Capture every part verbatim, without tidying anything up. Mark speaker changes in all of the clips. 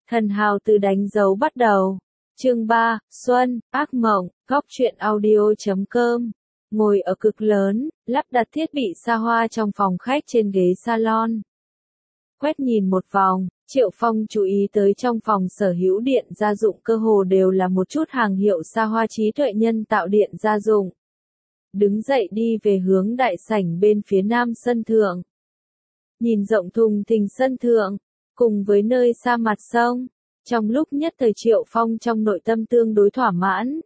Speaker 1: Thần hào từ đánh dấu bắt đầu. Chương ba, Xuân, ác mộng, góc truyện audio chấm com. Ngồi ở cực lớn, lắp đặt thiết bị xa hoa trong phòng khách trên ghế salon. Quét nhìn một vòng, Triệu Phong chú ý tới trong phòng sở hữu điện gia dụng cơ hồ đều là một chút hàng hiệu xa hoa trí tuệ nhân tạo điện gia dụng. Đứng dậy đi về hướng đại sảnh bên phía nam sân thượng. Nhìn rộng thùng thình sân thượng, cùng với nơi xa mặt sông, trong lúc nhất thời Triệu Phong trong nội tâm tương đối thỏa mãn.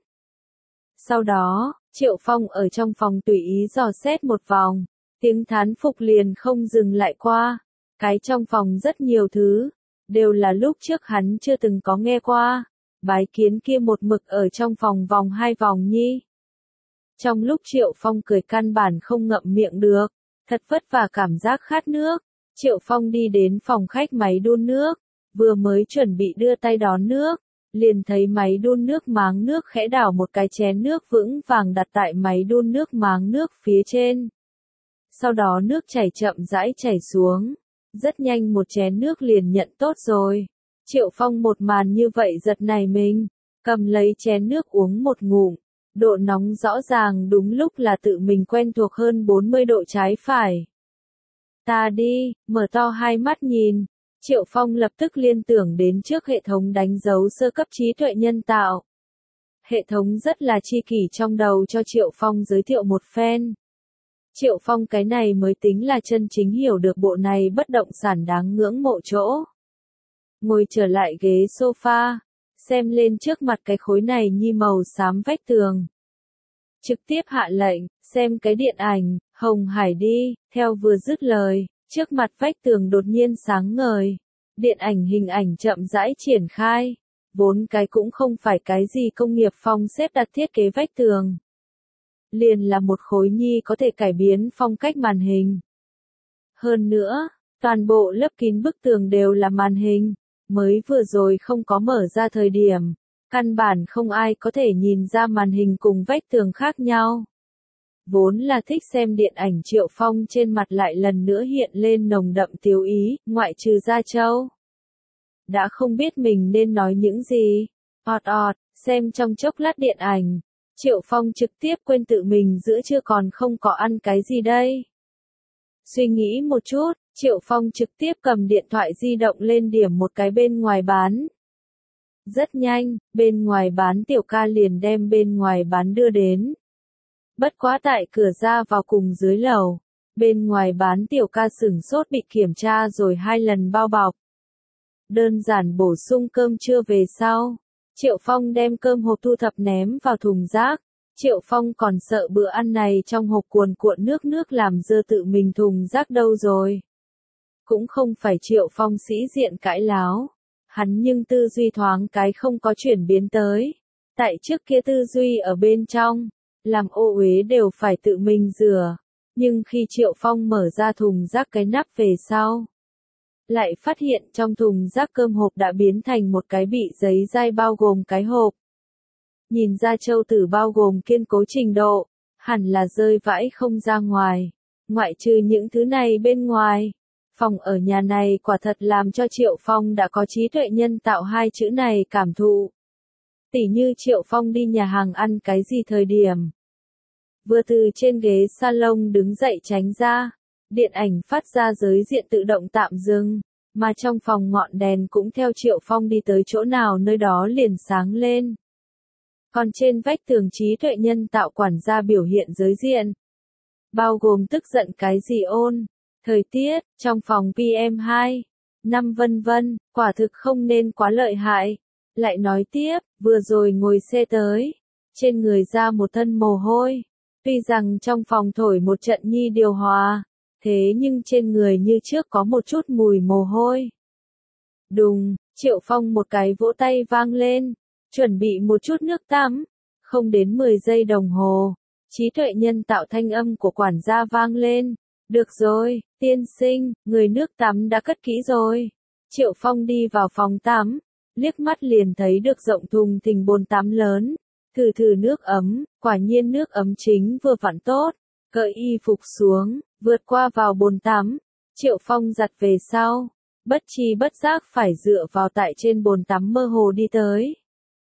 Speaker 1: Sau đó, Triệu Phong ở trong phòng tùy ý dò xét một vòng, tiếng thán phục liền không dừng lại qua. Cái trong phòng rất nhiều thứ, đều là lúc trước hắn chưa từng có nghe qua. Bái kiến kia một mực ở trong phòng vòng hai vòng nhi. Trong lúc Triệu Phong cười căn bản không ngậm miệng được, thật vất vả cảm giác khát nước. Triệu Phong đi đến phòng khách máy đun nước, vừa mới chuẩn bị đưa tay đón nước, liền thấy máy đun nước máng nước khẽ đảo một cái chén nước vững vàng đặt tại máy đun nước máng nước phía trên. Sau đó nước chảy chậm rãi chảy xuống, rất nhanh một chén nước liền nhận tốt rồi. Triệu Phong một màn như vậy giật nảy mình, cầm lấy chén nước uống một ngụm, độ nóng rõ ràng đúng lúc là tự mình quen thuộc hơn bốn mươi độ trái phải. Ta đi, mở to hai mắt nhìn, Triệu Phong lập tức liên tưởng đến trước hệ thống đánh dấu sơ cấp trí tuệ nhân tạo. Hệ thống rất là chi kỷ trong đầu cho Triệu Phong giới thiệu một phen. Triệu Phong cái này mới tính là chân chính hiểu được bộ này bất động sản đáng ngưỡng mộ chỗ. Ngồi trở lại ghế sofa, xem lên trước mặt cái khối này nhi màu xám vách tường. Trực tiếp hạ lệnh, xem cái điện ảnh, Hồng Hải đi, theo vừa dứt lời, trước mặt vách tường đột nhiên sáng ngời. Điện ảnh hình ảnh chậm rãi triển khai, vốn cái cũng không phải cái gì công nghiệp phong xếp đặt thiết kế vách tường. Liền là một khối nhi có thể cải biến phong cách màn hình. Hơn nữa, toàn bộ lấp kín bức tường đều là màn hình, mới vừa rồi không có mở ra thời điểm, căn bản không ai có thể nhìn ra màn hình cùng vách tường khác nhau. Vốn là thích xem điện ảnh Triệu Phong trên mặt lại lần nữa hiện lên nồng đậm tiêu ý, ngoại trừ Gia Châu. Đã không biết mình nên nói những gì. Ọt ọt, xem trong chốc lát điện ảnh, Triệu Phong trực tiếp quên tự mình giữa trưa còn không có ăn cái gì đây. Suy nghĩ một chút, Triệu Phong trực tiếp cầm điện thoại di động lên điểm một cái bên ngoài bán. Rất nhanh, bên ngoài bán tiểu ca liền đem bên ngoài bán đưa đến. Bất quá tại cửa ra vào cùng dưới lầu, bên ngoài bán tiểu ca sửng sốt bị kiểm tra rồi hai lần bao bọc. Đơn giản bổ sung cơm trưa về sau, Triệu Phong đem cơm hộp thu thập ném vào thùng rác. Triệu Phong còn sợ bữa ăn này trong hộp cuồn cuộn nước nước làm dơ tự mình thùng rác đâu rồi. Cũng không phải Triệu Phong sĩ diện cãi láo, hắn nhưng tư duy thoáng cái không có chuyển biến tới. Tại trước kia tư duy ở bên trong, làm ô uế đều phải tự mình rửa, nhưng khi Triệu Phong mở ra thùng rác cái nắp về sau, lại phát hiện trong thùng rác cơm hộp đã biến thành một cái bị giấy dai bao gồm cái hộp. Nhìn ra Châu Tử bao gồm kiên cố trình độ, hẳn là rơi vãi không ra ngoài, ngoại trừ những thứ này bên ngoài. Phòng ở nhà này quả thật làm cho Triệu Phong đã có trí tuệ nhân tạo hai chữ này cảm thụ. Tỉ như Triệu Phong đi nhà hàng ăn cái gì thời điểm. Vừa từ trên ghế salon đứng dậy tránh ra, điện ảnh phát ra giới diện tự động tạm dừng, mà trong phòng ngọn đèn cũng theo Triệu Phong đi tới chỗ nào nơi đó liền sáng lên. Còn trên vách tường trí tuệ nhân tạo quản gia biểu hiện giới diện, bao gồm tức giận cái gì ôn, thời tiết, trong phòng pê em hai, năm vân vân, quả thực không nên quá lợi hại. Lại nói tiếp, vừa rồi ngồi xe tới, trên người ra một thân mồ hôi, tuy rằng trong phòng thổi một trận nhi điều hòa, thế nhưng trên người như trước có một chút mùi mồ hôi. Đùng, Triệu Phong một cái vỗ tay vang lên, chuẩn bị một chút nước tắm, không đến mười giây đồng hồ, trí tuệ nhân tạo thanh âm của quản gia vang lên, được rồi, tiên sinh, người nước tắm đã cất kỹ rồi. Triệu Phong đi vào phòng tắm, liếc mắt liền thấy được rộng thùng thình bồn tắm lớn, thử thử nước ấm, quả nhiên nước ấm chính vừa vặn tốt, cởi y phục xuống, vượt qua vào bồn tắm, Triệu Phong giặt về sau, bất chi bất giác phải dựa vào tại trên bồn tắm mơ hồ đi tới.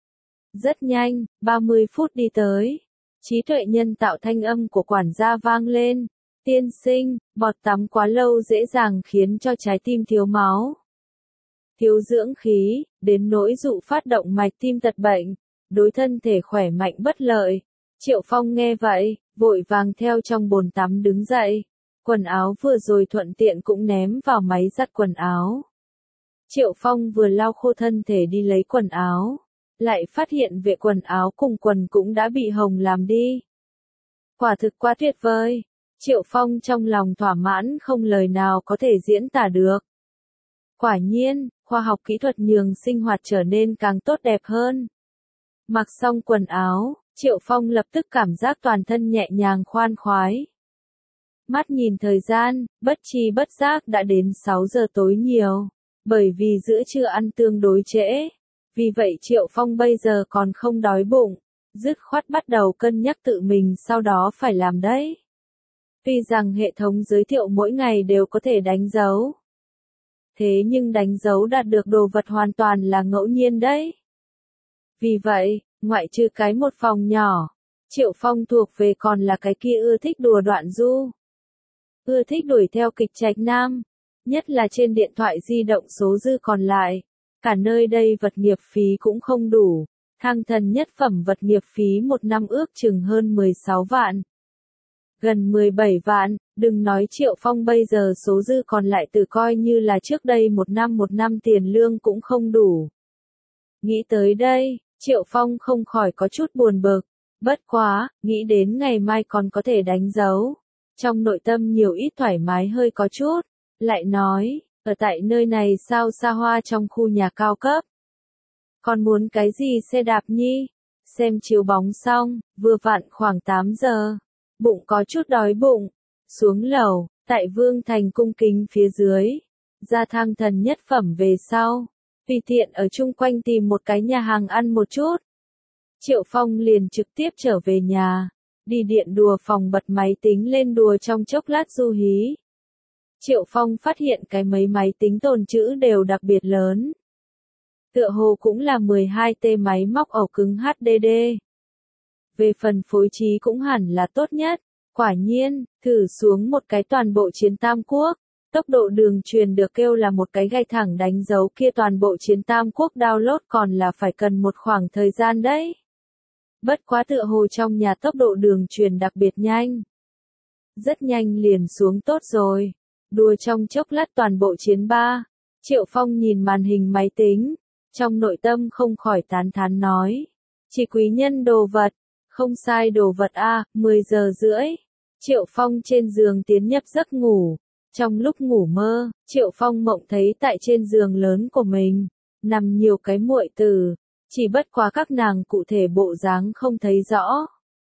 Speaker 1: Rất nhanh, ba mươi phút đi tới, trí tuệ nhân tạo thanh âm của quản gia vang lên, tiên sinh, bọt tắm quá lâu dễ dàng khiến cho trái tim thiếu máu, thiếu dưỡng khí, đến nỗi dụ phát động mạch tim tật bệnh, đối thân thể khỏe mạnh bất lợi. Triệu Phong nghe vậy, vội vàng theo trong bồn tắm đứng dậy, quần áo vừa rồi thuận tiện cũng ném vào máy giặt quần áo. Triệu Phong vừa lau khô thân thể đi lấy quần áo, lại phát hiện vệ quần áo cùng quần cũng đã bị hồng làm đi. Quả thực quá tuyệt vời, Triệu Phong trong lòng thỏa mãn không lời nào có thể diễn tả được. Quả nhiên, khoa học kỹ thuật nhường sinh hoạt trở nên càng tốt đẹp hơn. Mặc xong quần áo, Triệu Phong lập tức cảm giác toàn thân nhẹ nhàng khoan khoái. Mắt nhìn thời gian, bất chi bất giác đã đến sáu giờ tối nhiều, bởi vì giữa trưa ăn tương đối trễ. Vì vậy Triệu Phong bây giờ còn không đói bụng, dứt khoát bắt đầu cân nhắc tự mình sau đó phải làm đấy. Tuy rằng hệ thống giới thiệu mỗi ngày đều có thể đánh dấu. Thế nhưng đánh dấu đạt được đồ vật hoàn toàn là ngẫu nhiên đấy. Vì vậy, ngoại trừ cái một phòng nhỏ, Triệu Phong thuộc về còn là cái kia ưa thích đùa đoạn du. Ưa thích đuổi theo kịch trạch nam, nhất là trên điện thoại di động số dư còn lại. Cả nơi đây vật nghiệp phí cũng không đủ, thang thần nhất phẩm vật nghiệp phí một năm ước chừng hơn mười sáu vạn. Gần mười bảy vạn, đừng nói Triệu Phong bây giờ số dư còn lại từ coi như là trước đây một năm một năm tiền lương cũng không đủ. Nghĩ tới đây, Triệu Phong không khỏi có chút buồn bực, bất quá, nghĩ đến ngày mai còn có thể đánh dấu. Trong nội tâm nhiều ít thoải mái hơi có chút, lại nói, ở tại nơi này sao xa hoa trong khu nhà cao cấp. Còn muốn cái gì xe đạp nhi? Xem chiếu bóng xong, vừa vặn khoảng tám giờ. Bụng có chút đói bụng. Xuống lầu, tại Vương Thành cung kính phía dưới. Ra thang thần nhất phẩm về sau. Tùy tiện ở chung quanh tìm một cái nhà hàng ăn một chút. Triệu Phong liền trực tiếp trở về nhà. Đi điện đùa phòng bật máy tính lên đùa trong chốc lát du hí. Triệu Phong phát hiện cái mấy máy tính tồn trữ đều đặc biệt lớn. Tựa hồ cũng là mười hai tê máy móc ổ cứng hát đê đê. Về phần phối trí cũng hẳn là tốt nhất. Quả nhiên, thử xuống một cái toàn bộ chiến tam quốc. Tốc độ đường truyền được kêu là một cái gạch thẳng đánh dấu kia toàn bộ chiến tam quốc download còn là phải cần một khoảng thời gian đấy. Bất quá tựa hồ trong nhà tốc độ đường truyền đặc biệt nhanh. Rất nhanh liền xuống tốt rồi. Đùa trong chốc lát toàn bộ chiến ba. Triệu Phong nhìn màn hình máy tính. Trong nội tâm không khỏi tán thán nói. Chỉ quý nhân đồ vật. Không sai đồ vật a, mười giờ rưỡi. Triệu Phong trên giường tiến nhập giấc ngủ. Trong lúc ngủ mơ, Triệu Phong mộng thấy tại trên giường lớn của mình, nằm nhiều cái muội tử. Chỉ bất quá các nàng cụ thể bộ dáng không thấy rõ.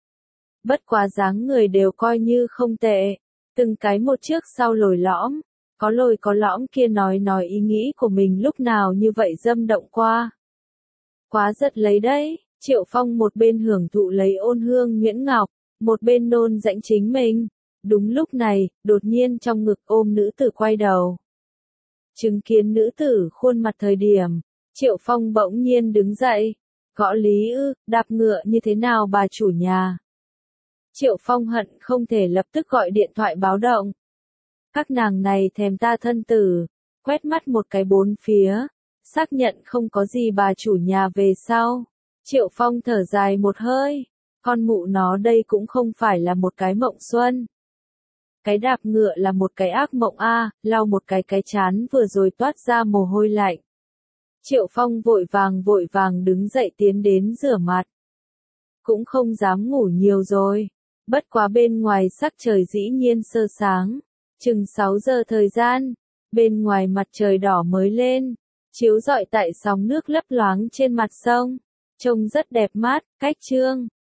Speaker 1: Bất quá dáng người đều coi như không tệ. Từng cái một trước sau lồi lõm. Có lồi có lõm kia nói nói ý nghĩ của mình lúc nào như vậy dâm động qua. Quá giật lấy đấy. Triệu Phong một bên hưởng thụ lấy ôn hương nhuyễn ngọc, một bên nôn rãnh chính mình. Đúng lúc này, đột nhiên trong ngực ôm nữ tử quay đầu. Chứng kiến nữ tử khuôn mặt thời điểm, Triệu Phong bỗng nhiên đứng dậy. Gõ lý ư, đạp ngựa như thế nào bà chủ nhà? Triệu Phong hận không thể lập tức gọi điện thoại báo động. Các nàng này thèm ta thân tử, quét mắt một cái bốn phía, xác nhận không có gì bà chủ nhà về sau. Triệu Phong thở dài một hơi, con mụ nó đây cũng không phải là một cái mộng xuân. Cái đạp ngựa là một cái ác mộng a, lau một cái cái chán vừa rồi toát ra mồ hôi lạnh. Triệu Phong vội vàng vội vàng đứng dậy tiến đến rửa mặt. Cũng không dám ngủ nhiều rồi, bất quá bên ngoài sắc trời dĩ nhiên sơ sáng, chừng sáu giờ thời gian, bên ngoài mặt trời đỏ mới lên, chiếu rọi tại sóng nước lấp loáng trên mặt sông, trông rất đẹp mát, cách trương.